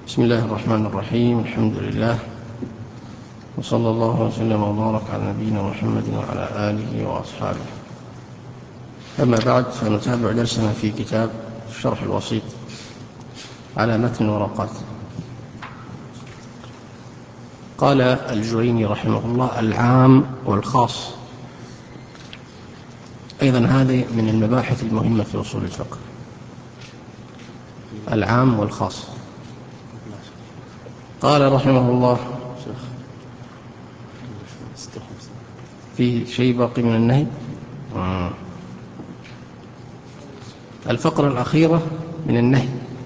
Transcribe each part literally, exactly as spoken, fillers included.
بسم الله الرحمن الرحيم. الحمد لله، وصلى الله وسلم وبارك على نبينا محمد وعلى آله وأصحابه. أما بعد، فنتابع درسنا في كتاب الشرح الوسيط على متن ورقات. قال الجويني رحمه الله: العام والخاص. أيضا هذه من المباحث المهمة في أصول الفقه، العام والخاص. قال رحمه الله: في شيء باقي من النهي. الفقرة الأخيرة من النهي،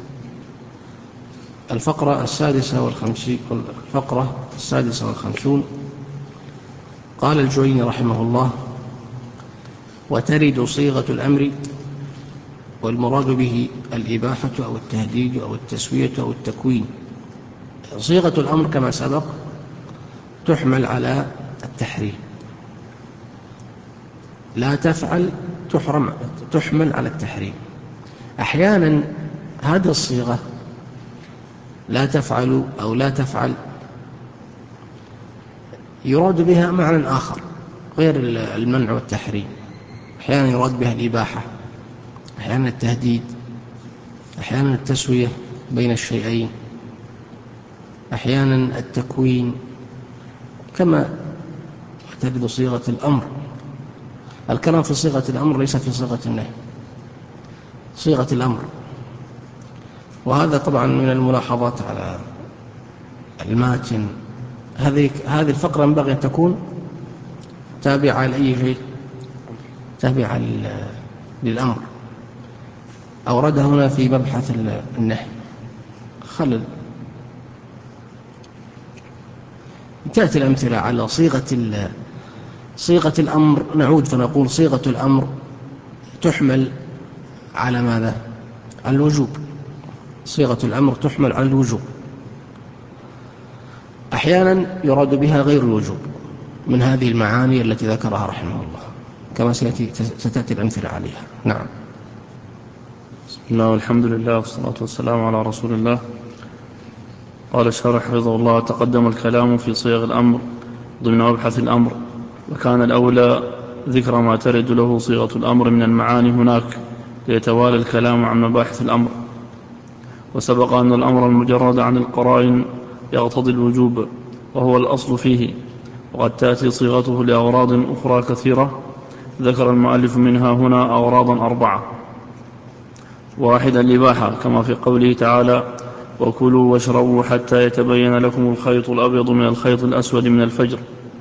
الفقرة السادسة والخمسين الفقرة السادسة والخمسون. قال الجويني رحمه الله: وترد صيغة الأمر، والمراد به الإباحة أو التهديد أو التسوية أو التكوين. صيغة الأمر كما سبق تحمل على التحريم، لا تفعل تحرم، تحمل على التحريم. أحيانا هذه الصيغة لا تفعل أو لا تفعل يراد بها معنى آخر غير المنع والتحريم. أحيانا يراد بها الإباحة، أحيانا التهديد، أحيانا التسوية بين الشيئين، أحيانا التكوين، كما ترد صيغة الأمر. الكلام في صيغة الأمر ليس في صيغة النهي، صيغة الأمر. وهذا طبعا من الملاحظات على الماتن. هذه هذه الفقرة ينبغي أن تكون تابعة لأي شيء، تابعة للأمر. أوردها هنا في مبحث النهي. خلل تأتي الأمثلة على صيغة صيغة الأمر. نعود فنقول: صيغة الأمر تحمل على ماذا؟ على الوجوب. صيغة الأمر تحمل على الوجوب. أحيانا يراد بها غير الوجوب من هذه المعاني التي ذكرها رحمه الله، كما ستأتي الأمثلة عليها. نعم. بسم الله والحمد لله والصلاة والسلام على رسول الله. قال الشارح حفظه الله: تقدم الكلام في صيغ الأمر ضمن مبحث الأمر، وكان الأولى ذكر ما ترد له صيغة الأمر من المعاني هناك ليتوالى الكلام عن مباحث الأمر. وسبق أن الأمر المجرد عن القرائن يقتضي الوجوب، وهو الأصل فيه، وقد تأتي صيغته لأغراض أخرى كثيرة، ذكر المؤلف منها هنا أغراضا أربعة. واحد: الإباحة، كما في قوله تعالى: وكلوا واشربوا حتى يتبين لكم الخيط الأبيض من الخيط الأسود من الفجر.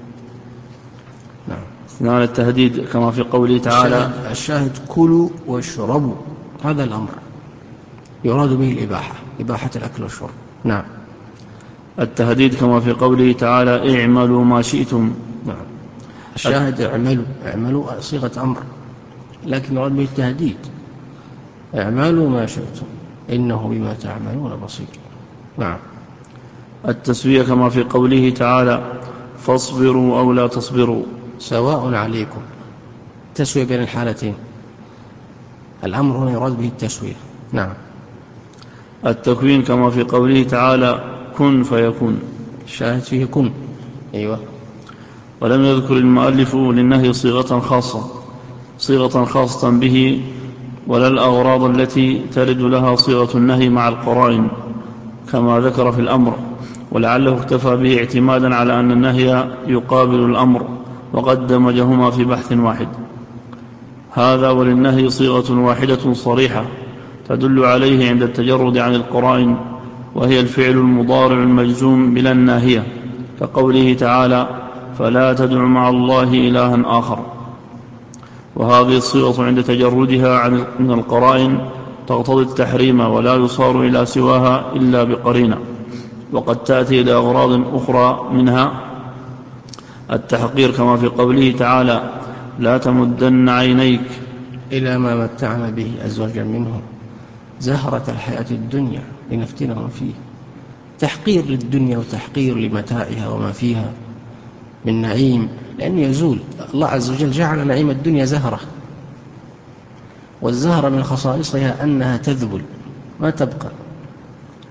اثنان: التهديد، كما في قوله تعالى: الشاهد كلوا واشربوا، هذا الأمر يراد به الإباحة، إباحة الأكل والشرب. نعم. التهديد، كما في قوله تعالى: اعملوا ما شئتم. نعم. الشاهد اعملوا، اعملوا صيغة أمر، لكن يراد به التهديد: اعملوا ما شئتم إنه بما تعملون بصير. نعم. التسوية، كما في قوله تعالى: فاصبروا أو لا تصبروا سواء عليكم. تسوية بين الحالتين. الأمر هنا يراد به التسوية. نعم. التكوين، كما في قوله تعالى: كن فيكون. الشاهد فيه كن. أيوة. ولم يذكر المؤلف للنهي صيغة خاصة صيغة خاصة به، ولا الأغراض التي ترد لها صيغة النهي مع القرائن كما ذكر في الأمر، ولعله اكتفى به اعتمادا على أن النهي يقابل الأمر، وقد دمجهما في بحث واحد. هذا وللنهي صيغة واحدة صريحة تدل عليه عند التجرد عن القرائن، وهي الفعل المضارع المجزوم بلا الناهية، كقوله تعالى: فلا تدع مع الله إلها آخر. وهذه الصيغة عند تجردها من القرائن تقتضي التحريم، ولا يصار إلى سواها إلا بقرينة. وقد تأتي لأغراض أخرى، منها التحقير، كما في قوله تعالى: لا تمدن عينيك إلى ما متعنا به أزواجا منهم زهرة الحياة الدنيا لنفتنهم فيه. تحقير للدنيا وتحقير لمتاعها وما فيها من نعيم، لأن يزول. الله عز وجل جعل نعيم الدنيا زهرة، والزهرة من خصائصها أنها تذبل ما تبقى.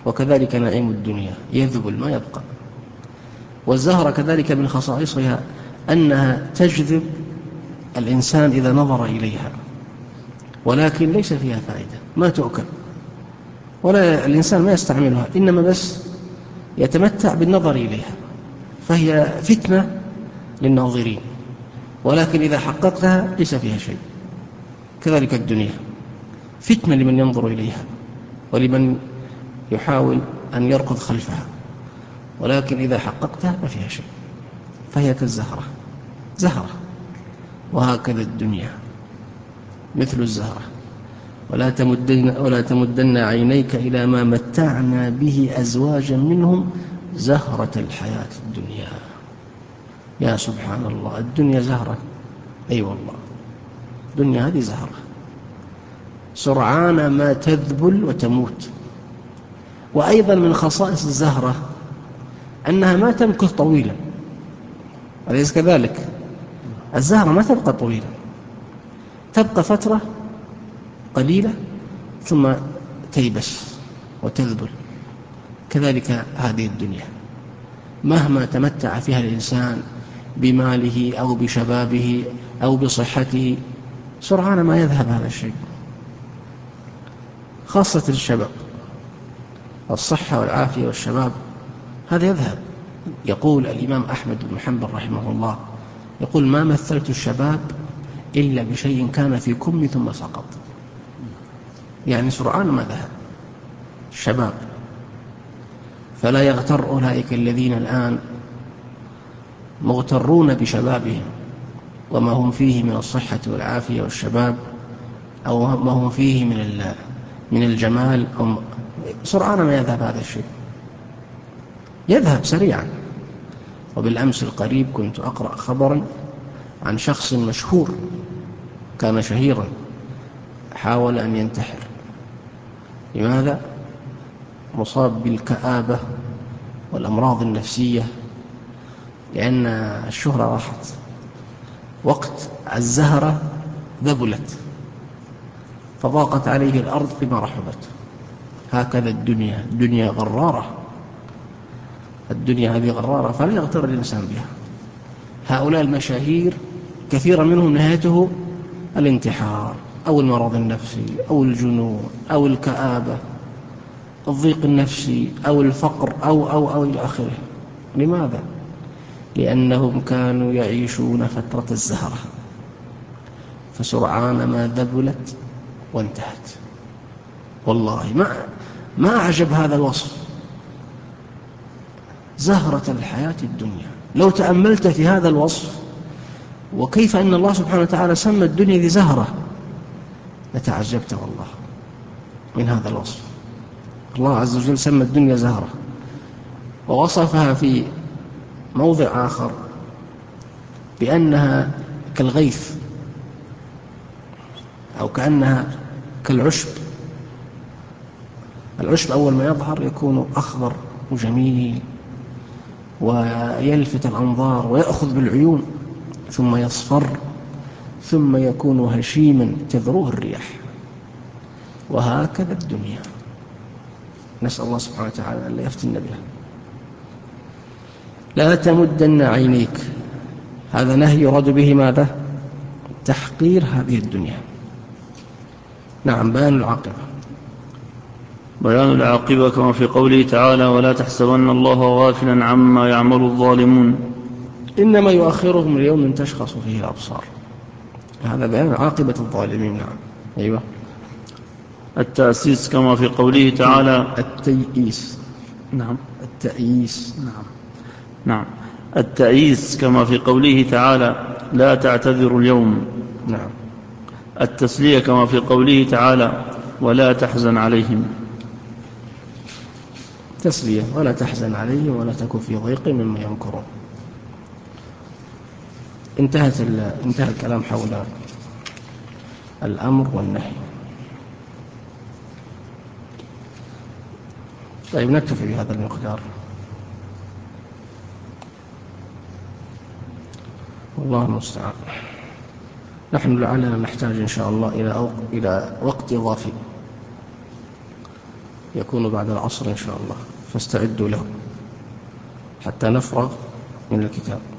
وكذلك نعيم الدنيا يذبل ما يبقى. والزهرة كذلك من خصائصها أنها تجذب الإنسان إذا نظر إليها، ولكن ليس فيها فائدة، ما تؤكل ولا الإنسان ما يستعملها، إنما بس يتمتع بالنظر إليها، فهي فتنة للناظرين، ولكن إذا حققتها ليس فيها شيء. كذلك الدنيا فتنة لمن ينظر إليها ولمن يحاول أن يركض خلفها، ولكن إذا حققتها ما فيها شيء، فهي كالزهرة، زهرة. وهكذا الدنيا مثل الزهرة. ولا تمدن, ولا تمدن عينيك إلى ما متعنا به أزواجا منهم زهرة الحياة الدنيا. يا سبحان الله، الدنيا زهرة، أي أيوة والله، الدنيا هذه زهرة سرعان ما تذبل وتموت. وأيضا من خصائص الزهرة أنها ما تمكث طويلا، أليس كذلك؟ الزهرة ما تبقى طويلا، تبقى فترة قليلة ثم تيبس وتذبل. كذلك هذه الدنيا مهما تمتع فيها الإنسان بماله أو بشبابه أو بصحته، سرعان ما يذهب هذا الشيء، خاصة الشباب، الصحة والعافية والشباب هذا يذهب. يقول الإمام أحمد بن حنبل رحمه الله، يقول: ما مثلت الشباب إلا بشيء كان في كم ثم سقط. يعني سرعان ما ذهب الشباب. فلا يغتر أولئك الذين الآن مغترون بشبابهم وما هم فيه من الصحة والعافية والشباب، أو ما هم فيه من من الجمال، أو سرعان ما يذهب هذا الشيء، يذهب سريعا. وبالأمس القريب كنت أقرأ خبرا عن شخص مشهور كان شهيرا حاول أن ينتحر. لماذا؟ مصاب بالكآبة والأمراض النفسية، لأن الشهرة راحت، وقت الزهرة ذبلت، فضاقت عليه الأرض بما رحبت. هكذا الدنيا، الدنيا غرارة، الدنيا هذه غرارة، فلا يغتر الإنسان بها. هؤلاء المشاهير كثيرا منهم نهايته الانتحار أو المرض النفسي أو الجنون أو الكآبة، الضيق النفسي أو الفقر أو أو أو إلى آخره. لماذا؟ لأنهم كانوا يعيشون فترة الزهرة، فسرعان ما ذبلت وانتهت. والله ما ما أعجب هذا الوصف، زهرة الحياة الدنيا. لو تأملت في هذا الوصف وكيف أن الله سبحانه وتعالى سمى الدنيا ذي زهرة لتعجبت والله من هذا الوصف. الله عز وجل سمى الدنيا زهرة، ووصفها في موضع آخر بأنها كالغيث أو كأنها كالعشب. العشب أول ما يظهر يكون أخضر وجميل ويلفت الأنظار ويأخذ بالعيون، ثم يصفر، ثم يكون هشيما تذروه الرياح. وهكذا الدنيا، نسأل الله سبحانه وتعالى أن لا يفتن بها. لا تمدن عينيك، هذا نهي يراد به ماذا؟ تحقير هذه الدنيا. نعم، بيان العاقبة. بيان العاقبة كما في قوله تعالى: ولا تحسبن الله غافلا عما يعمل الظالمون، إنما يؤخرهم ليوم تشخص فيه الأبصار. هذا بيان عاقبة الظالمين. نعم، أيوة. التأسيس كما في قوله تعالى: التيئيس. نعم، التأييس. نعم نعم التأييس كما في قوله تعالى: لا تعتذروا اليوم. نعم. التسلية كما في قوله تعالى: ولا تحزن عليهم. تسلية: ولا تحزن عليهم ولا تكن في ضيق مما يمكرون. انتهت انتهى الكلام حول الأمر والنهي. طيب، نكتفي بهذا المقدار، والله المستعان. نحن لعلنا نحتاج إن شاء الله إلى إلى وقت إضافي يكون بعد العصر إن شاء الله، فاستعدوا له حتى نفرغ من الكتاب.